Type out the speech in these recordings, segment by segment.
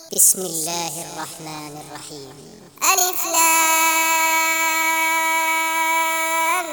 بسم الله الرحمن الرحيم. ألف لام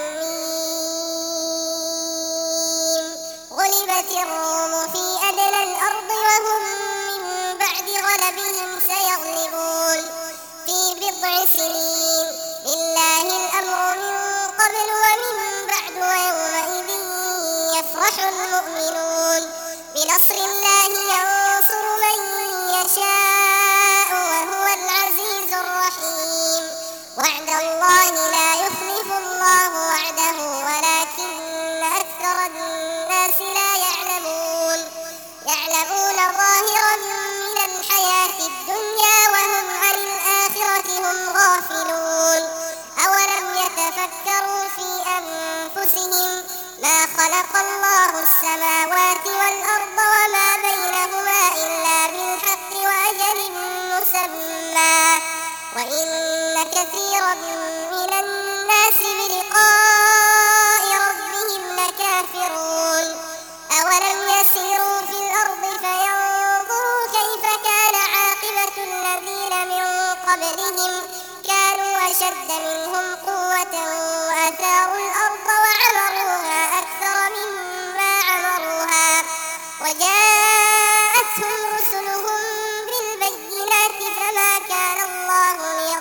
ميم. غلبت الروم في أدنى الأرض وهم من بعد غلبهم سيغلبون في بضع سنين. لله الأمر من قبل ومن بعد ويومئذ يفرح المؤمنون بنصر الله ينصر من يشاء وهو العزيز الرحيم. وعد الله لا يخلف الله وعده ولكن أكثر الناس لا يعلمون ظاهرا من الحياة الدنيا وهم عن الآخرة هم غافلون. أولم يتفكروا في أنفسهم ما خلق الله السماوات والأرض وما بينهما إلا بالحق وأجل مسمى وإن كثيرا من الناس بلقاء ربهم لكافرون. أولم يسيروا في الأرض فينظروا كيف كان عاقبة الذين من قبلهم كانوا أشد منهم قوة وأثاروا الأرض وعمروها أكثر مما عمروها وجاءتهم رسلهم بالبينات فما كان الله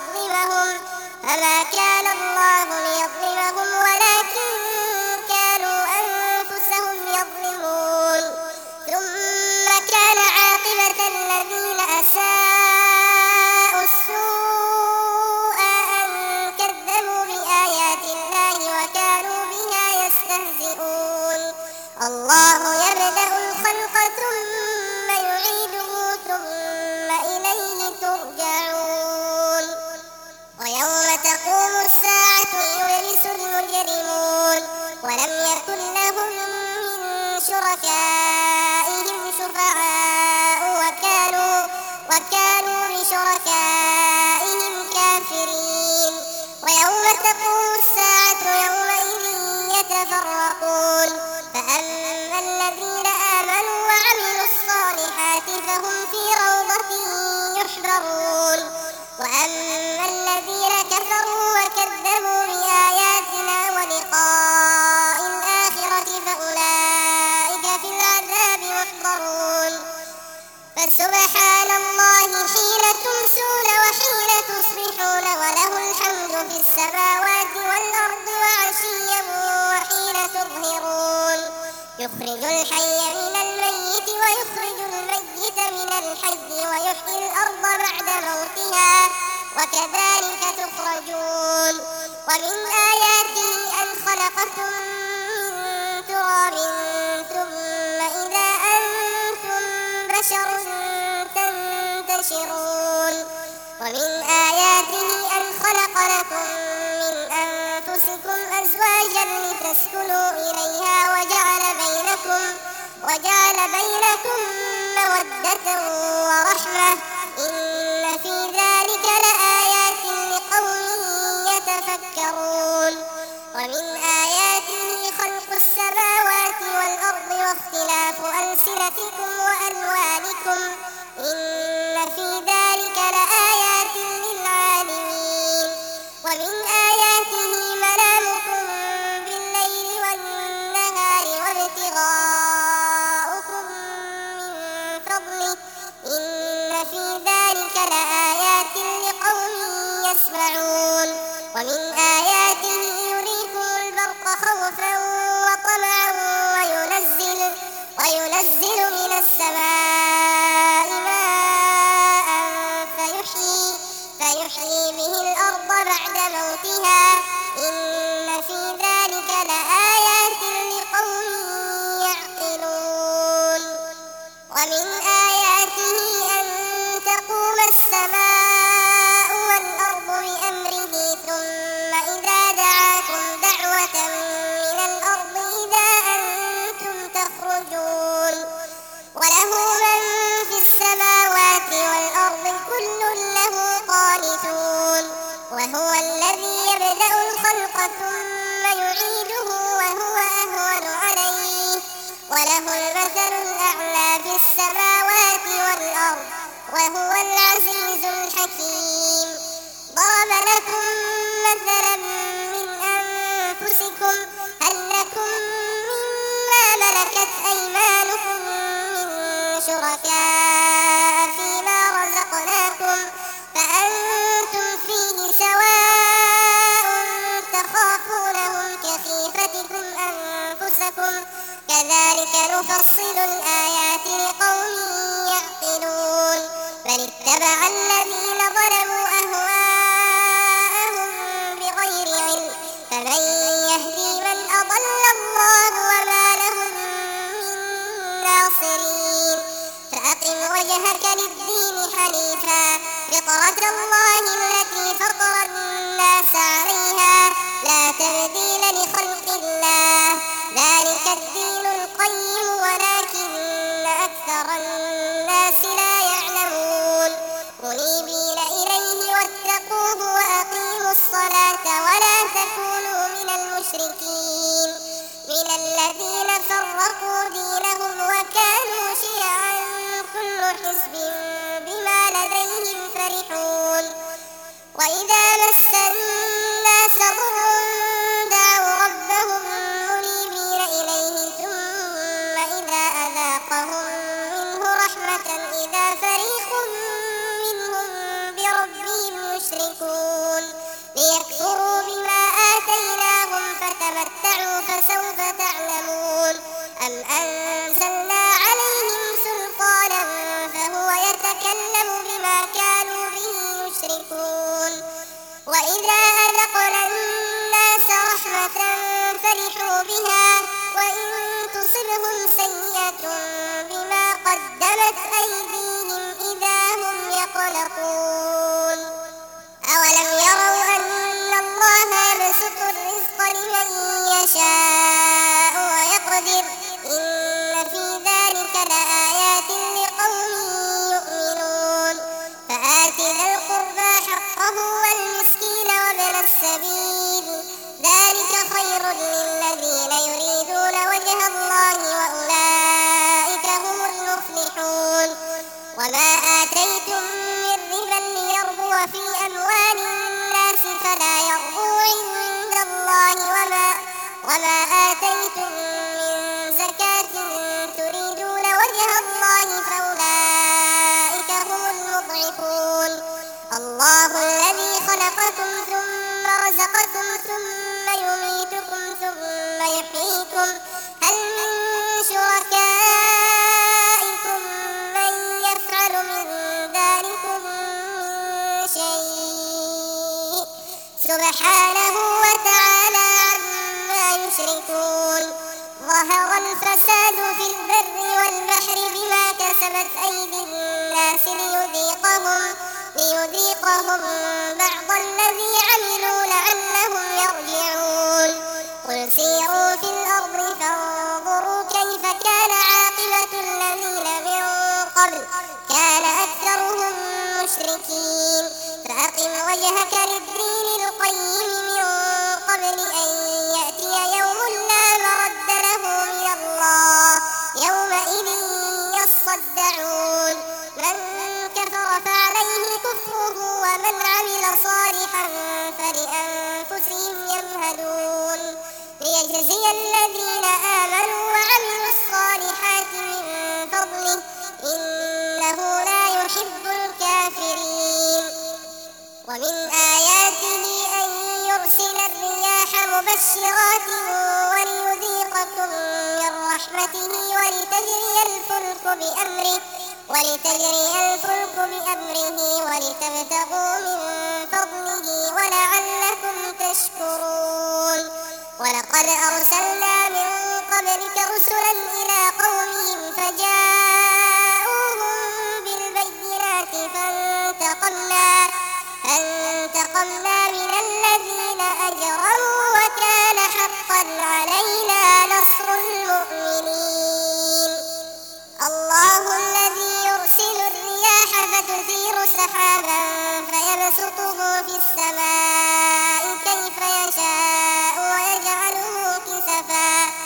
ليظلمهم ولكن كانوا أنفسهم يظلمون. ثم كان عاقبة الذين أساءوا السوء أن كذبوا بآيات الله وكانوا بها يستهزئون. الله يبدأ الخلق ثم يعيده ثم إليه ترجعون. ويوم تقوم الساعة يبلس المجرمون ولم يكن لهم من شركائهم شفعاء وكانوا بشركائهم كافرين. ويوم تقوم الساعة يومئذ يتفرقون فأما الذين آمنوا وعملوا الصالحات فهم في روضة يحبرون وأما الذين كفروا وكذبوا بآياتنا ولقاء الآخرة فأولئك في العذاب محضرون. فسبحان الله حين تمسون وحين تصبحون وله الحمد في السماوات والأرض وعشيا وحين تظهرون. يخرج الحي من الميت ويخرج الميت من الحي ويحيي الأرض بعد موتها وكذلك تخرجون. ومن آياته أن خلقكم من تراب ثم إذا أنتم بشر تنتشرون. ومن آياته أن خلق لكم من أنفسكم أزواجا لتسكنوا إليها وجعل بينكم مودة ورحمة إن في ذلك لآيات لقوم يتفكرون. ومن آياته خلق السماوات والأرض واختلاف ألسنتكم وألوانكم إن في ذلك لآيات للعالمين. ومن آياته منامكم بالليل والنهار وابتغاؤكم من فضله إن في ذلك لآيات لقوم يسمعون. ومن آياته يريكم البرق خوفا وطمعا وينزل من السماء ماء فيحيي به الأرض بعد موتها إن في ذلك لآيات لقوم يعقلون. ومن آياته أن تقوم السماء والأرض بأمره ثم إذا دعاكم دعوة من الأرض إذا أنتم تخرجون. وله من في السماوات والأرض كل له قانتون. وهو الذي يبدأ الخلق ثم يعيده وهو أهون عليه وله المثل الأعلى في السماوات والأرض حكيم. ضرب لكم مثلا من أنفسكم هل لكم مما ملكت أيمانكم من شركاء فيما رزقناكم فأنتم فيه سواء تخافونهم كخيفتكم أنفسكم كذلك نفصل الآيات لقوم يعقلون. بل اتبع الذين ظلموا أهواءهم بغير علم فمن يهدي من أضل الله وما لهم من ناصرين. فأقم وجهك للدين حنيفا فطرة الله التي فطر الناس عليها لا تبديل لخلق الله ذلك الدين القيم ولكن أكثر الناس لا يعلمون. منيبين إليه واتقوه وأقيموا الصلاة ولا تكونوا من المشركين من الذين فرقوا دينهم وكانوا شيعا كل حزب بما لديهم فرحون. وإذا مس الناس ضر دعوا ربهم منيبين إليه ثم إذا أذاقهم منه رحمة إذا فريق منهم بربهم يشركون. ليكفروا بما آتيناهم فتمتعوا فسوف تعلمون. أم أنزلنا عليهم سلطانا فهو يتكلم بما كانوا به يشركون. وإذا أذقنا الناس رحمة فرحوا بها وإن تصبهم سيئة بما قدمت أيديهم إذا هم يقنطون. أولم يروا أن الله يبسط الرزق لمن يشاء ويقدر إن في ذلك لآيات لقوم يؤمنون. فآت ذا القربى حقه والمسكين وابن السبيل ذلك خير للذين يريدون وجه الله وأولئك هم المفلحون. وما آتيتم من ربا ليربو في أموال الناس فلا يربو عند الله وما آتيتم من زكاة تريدون وجه الله فأولئك هم المضعفون. الله الذي خلقكم ثم رزقكم ثم يميتكم ثم يحييكم هل من شركائكم من يفعل من ذلكم من شيء سبحانه وتعالى عما يشركون. ظهر الفساد في البر والبحر بما كسبت أيدي الناس ليذيقهم بعض الذي عملوا لعلهم يرجعون. قل سيروا في الأرض فانظروا كيف كان عاقبة الذين من قبل كان أكثرهم مشركين. فأقم وجهك للدين القيم من قبل أن يأتي يوم لا مرد له من الله يومئذ يصدعون. من كفر فعليه كفره ومن عمل صالحا فلأنفسهم يمهدون. ليجزي الذين آمنوا وعملوا الصالحات من فضله إنه لا يحب الكافرين. ومن آياته أن يرسل الرياح مبشرات وليذيقكم من رحمته ولتجري الفلك بأمره ولتبتغوا من فضله ولعلكم تشكرون. ولقد أرسلنا من قبلك رسلا إلى قومهم فجاءوهم بالبينات فانتقمنا من الذين أجرموا وكان حقا علينا نصر المؤمنين. الله الذي يرسل الرياح فتثير سحابا فيبسطه في السماء كيف يشاء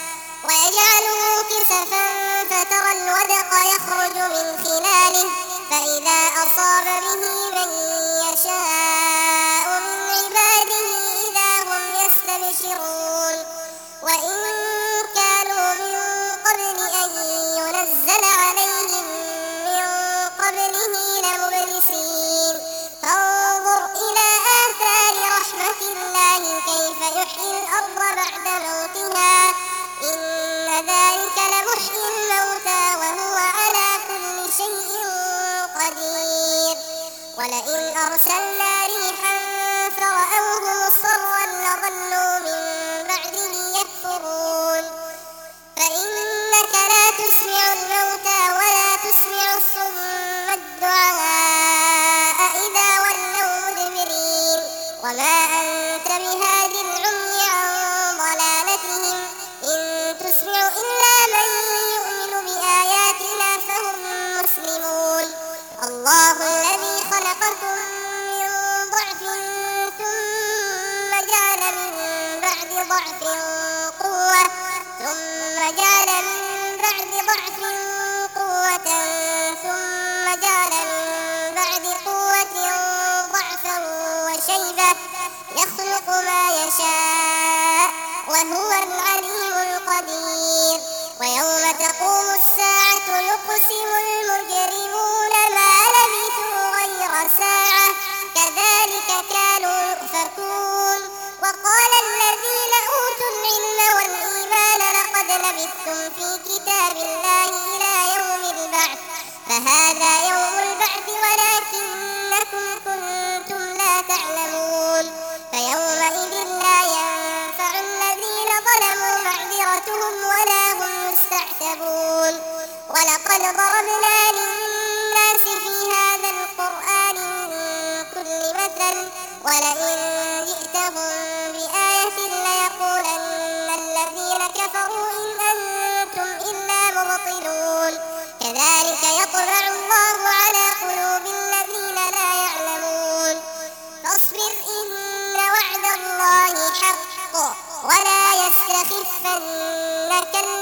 ويجعله كسفا فترى الودق يخرج من خلاله فإذا أصاب به من يشاء من عباده إذا هم يستبشرون وإن كانوا من قبل أن ينزل عليهم من قبله لمبلسين فانظر إلى آثار رحمة الله كيف يحيي الأرض بعد موتها إن ذلك لمحيي الموتى وهو على كل شيء قدير ولئن أرسلنا ريحا فرأوه مصفرا لظلوا من بعده يكفرون فإنك لا تسمع الموتى ولا تسمع الصم الدعاء إذا ولوا مدبرين وما أنت بهادي العمي عن ضلالتهم إن تسمع إلا من يؤمن بآياتنا فهم مسلمون الله الذي خلقكم من ضعف ثم جعل من بعد ضعف قوة ثم جعل من بعد ضعف قوة ثم جعل من بعد قوة ضعفا وشيبة يخلق ما يشاء وهو العليم القدير ويوم تقوم الساعة يقسم المجرمون ما لبثوا غير ساعة كذلك كانوا يؤفكون وقال الذين أوتوا العلم والإيمان لقد لبثتم في كتاب الله إلى يوم البعث فهذا يوم البعث ولكنكم كنتم لا تعلمون فيومئذ لا ينفع الذين ظلموا معذرتهم ولا هم يستعتبون ولقد ضربنا للناس في هذا القرآن من كل مثل ولئن جئتهم بآية ليقولن الذين كفروا إن أنتم إلا مبطلون كذلك يطبع الله على قلوب الذين لا يعلمون فاصبر إن وعد الله حق ولا يستخفنك